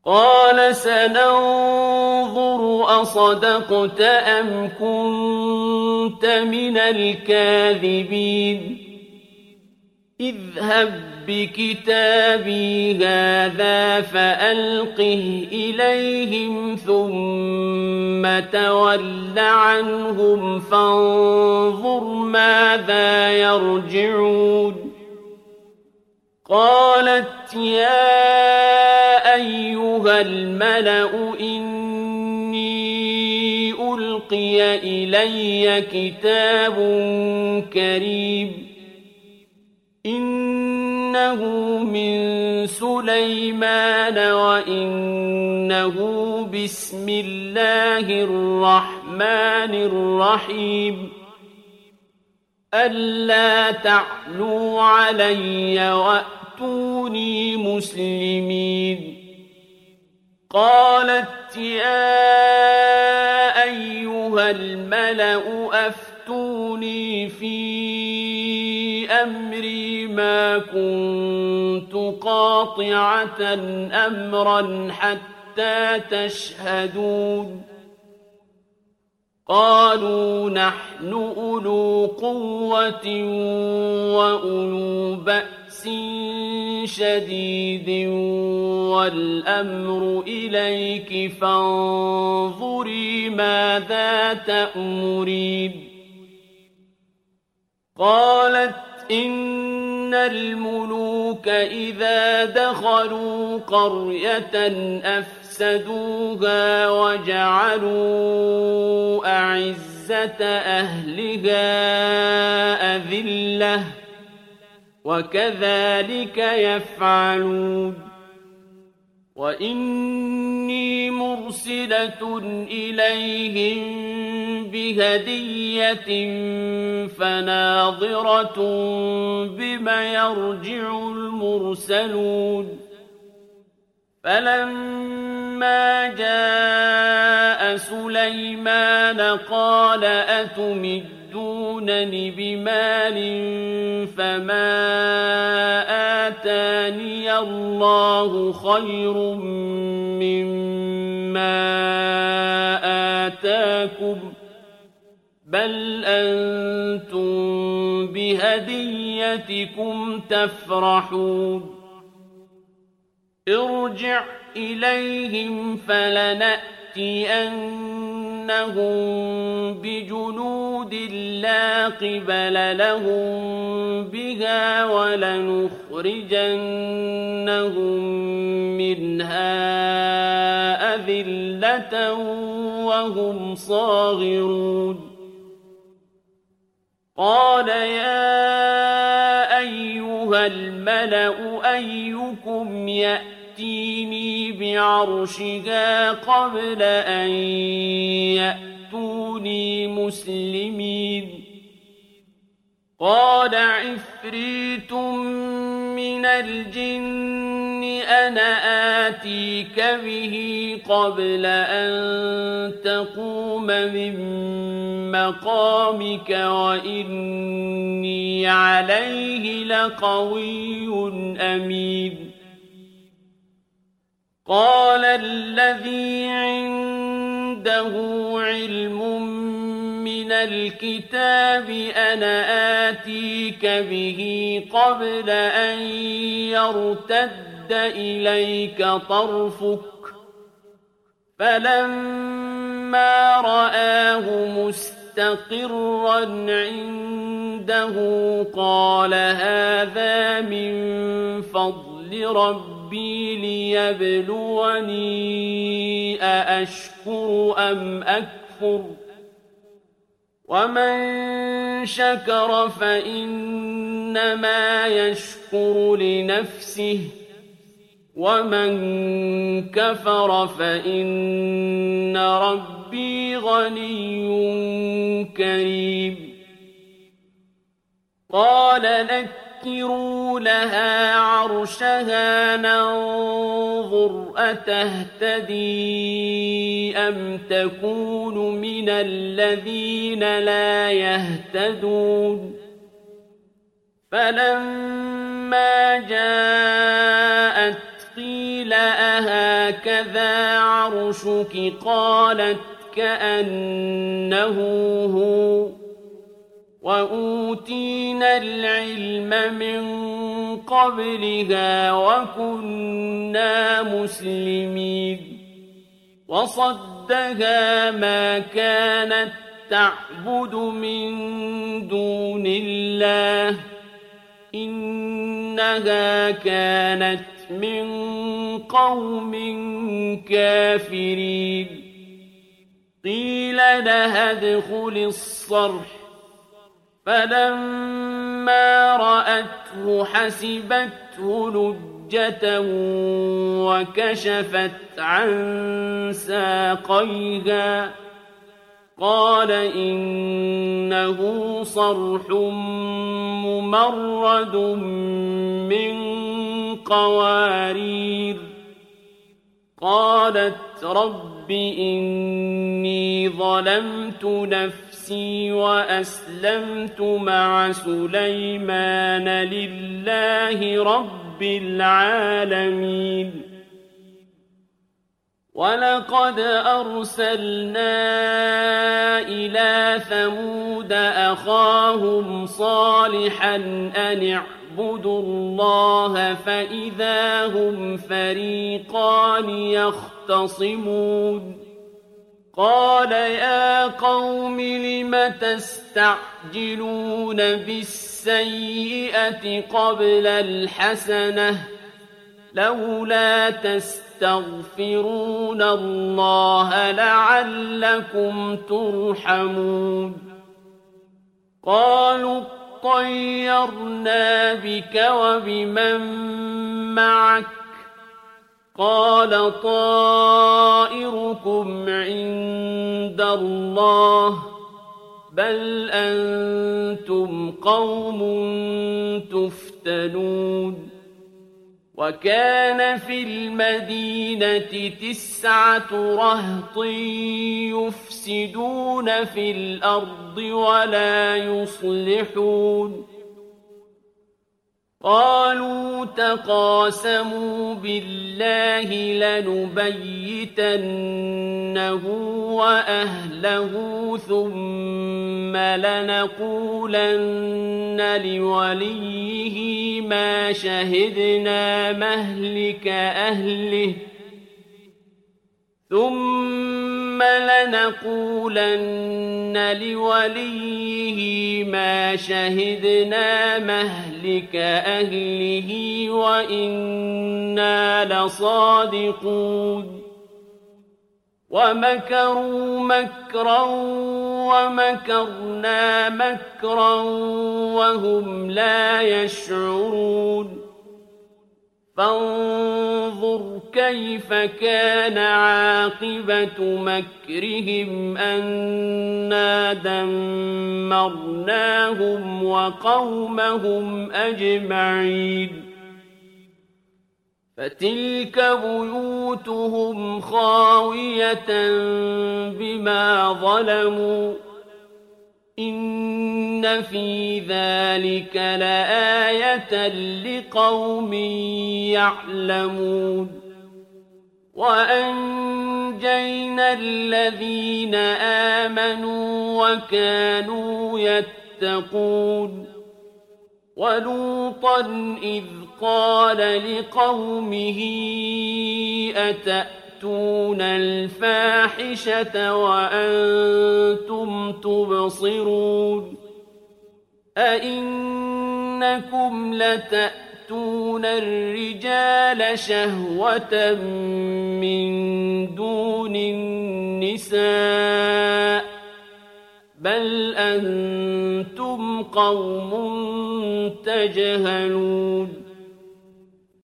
قال سننظر أصدقت أم كنت من الكاذبين اذهب بكتابي هذا فألقه إليهم ثم تول عنهم فانظر ماذا يرجعون قالت يا أيها الملأ إني ألقي إلي كتاب كريم إنه من سليمان وإنه بسم الله الرحمن الرحيم ألا تعلوا علي وأتوني مسلمين قالت يا أيها الملأ أفتوني في أمري ما كنت قاطعة أمرا حتى تشهدون قالوا نحن أولو قوة وأولو بأس شديد والأمر إليك فانظري ماذا تأمرين قالت إن الملوك إذا دخلوا قرية أفسدوها وجعلوا أعزة أهلها أذلة وكذلك يفعلون وإني مرسلة إليهم بهدية فناظرة بما يرجع المرسلون فلما جاء سليمان قال أتمدونني بمال فما آتاني الله خير مما آتاكم بل أنتم بهديتكم تفرحون ارجع إليهم فلنأتينهم بجنود لا قبل لهم بها ولنخرجنهم منها أذلة وهم صاغرون قال يا أيها الملأ أيكم يأتيني بعرشها قبل أن يأتوني مسلمين قال عفريت من الجن أنا آتيك به قبل أن تقوم من مقامك وإني عليه لقوي أمين قال الذي عنده علم من الكتاب أنا آتيك به قبل أن يرتد إليك طرفك فلما رآه مستقرا عنده قال هذا من فضل ربي ليبلوني أأشكر أم أكفر ومن شكر فإنما يشكر لنفسه ومن كفر فإن ربي غني كريم قال نكروا لها عرشها ننظر أتهتدي أم تكون من الذين لا يهتدون فلما جاءت قيل هكذا عرشك قالت كأنه هو وأوتينا العلم من قبلها وكنا مسلمين وصدها ما كانت تعبد من دون الله إنها كانت من قوم كافرين قيل لها ادخل الصرح فلما رأته حسبته لجة وكشفت عن ساقيها قال إنه صرح ممرد من قوارير قالت رب إني ظلمت نفسي وأسلمت مع سليمان لله رب العالمين ولقد أرسلنا إلى ثمود أخاهم صالحا أن اعبدوا الله فإذا هم فريقان يختصمون قال يا قوم لم تستعجلون بالسيئة قبل الحسنة لولا تستغفرون الله لعلكم ترحمون قالوا طيرنا بك وبمن معك قال طائركم عند الله بل أنتم قوم تفتنون وكان في المدينة 9 رهط يفسدون في الأرض ولا يصلحون قالوا تقاسموا بالله لنبيتنه وأهله ثم لنقولن لوليه ما شهدنا مهلك أهله ثم لنقولن لوليه ما شهدنا مهلك أهله وإنا لصادقون ومكروا مكرا ومكرنا مكرا وهم لا يشعرون فانظر كيف كان عاقبة مكرهم أنا دمرناهم وقومهم أجمعين فتلك بيوتهم خاوية بما ظلموا إن في ذلك لآية لقوم يعلمون وأنجينا الذين آمنوا وكانوا يتقون ولوطا إذ قال لقومه أتأتون الفاحشة وأنتم تبصرون أئنكم لتأتون الرجال شهوة من دون النساء بل أنتم قوم تجهلون